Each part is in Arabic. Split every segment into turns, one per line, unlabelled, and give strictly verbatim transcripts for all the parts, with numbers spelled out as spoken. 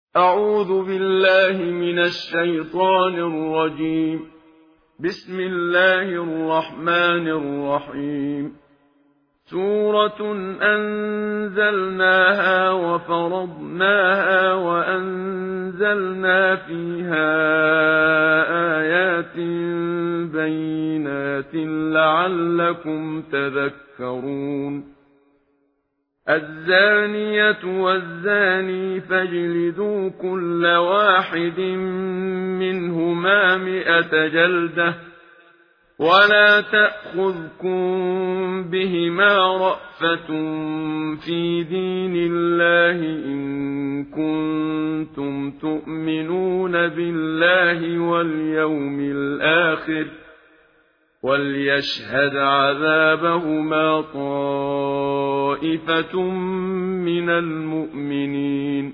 أعوذ بالله من الشيطان الرجيم. بسم الله الرحمن الرحيم. سورة أنزلناها وفرضناها وأنزلنا فيها آيات بينات لعلكم تذكرون. الزانية والزاني فاجلدوا كل واحد منهما مئة جلدة ولا تأخذكم بهما رأفة في دين الله إن كنتم تؤمنون بالله واليوم الآخر وليشهد عذابهما طائفة من المؤمنين.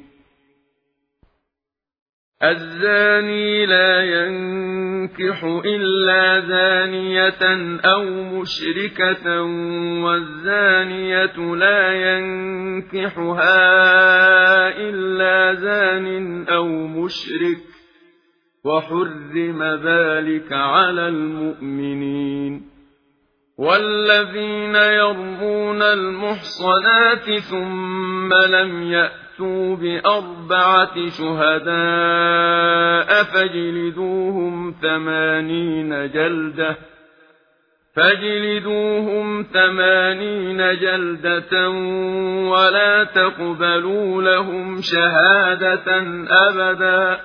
الزاني لا ينكح إلا زانية أو مشركة والزانية لا ينكحها إلا زان أو مشرك وحرم ذلك على المؤمنين. والذين يرمون المحصنات ثم لم يأتوا بأربعة شهداء فاجلدوهم ثمانين جلدة فاجلدوهم ثمانين جلدة ولا تقبلوا لهم شهادة أبدا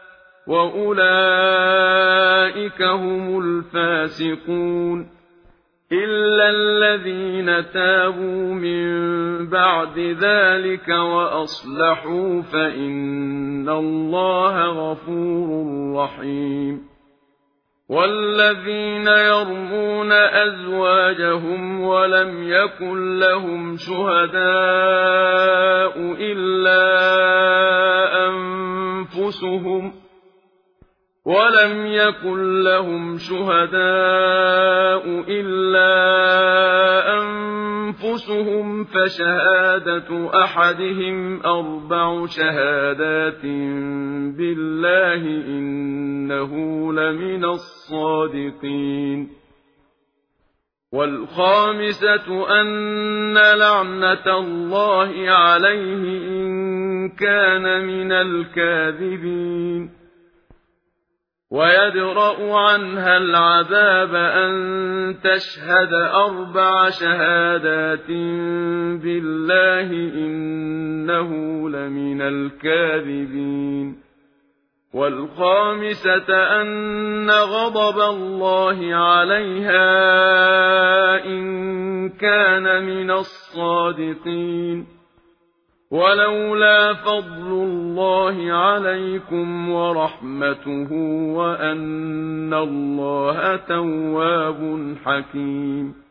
وأولئك هم الفاسقون. إلا الذين تابوا من بعد ذلك وأصلحوا فإن الله غفور رحيم. والذين يرمون أزواجهم ولم يكن لهم شهداء إلا أنفسهم ولم يكن لهم شهداء إلا أنفسهم فشهادة أحدهم أربع شهادات بالله إنه لمن الصادقين. والخامسة أن لعنة الله عليه إن كان من الكاذبين. ويدرأ عنها العذاب أن تشهد أربع شهادات بالله إنه لمن الكاذبين. والخامسة أن غضب الله عليها إن كان من الصادقين. ولولا فضل الله عليكم ورحمته وأن الله تواب حكيم.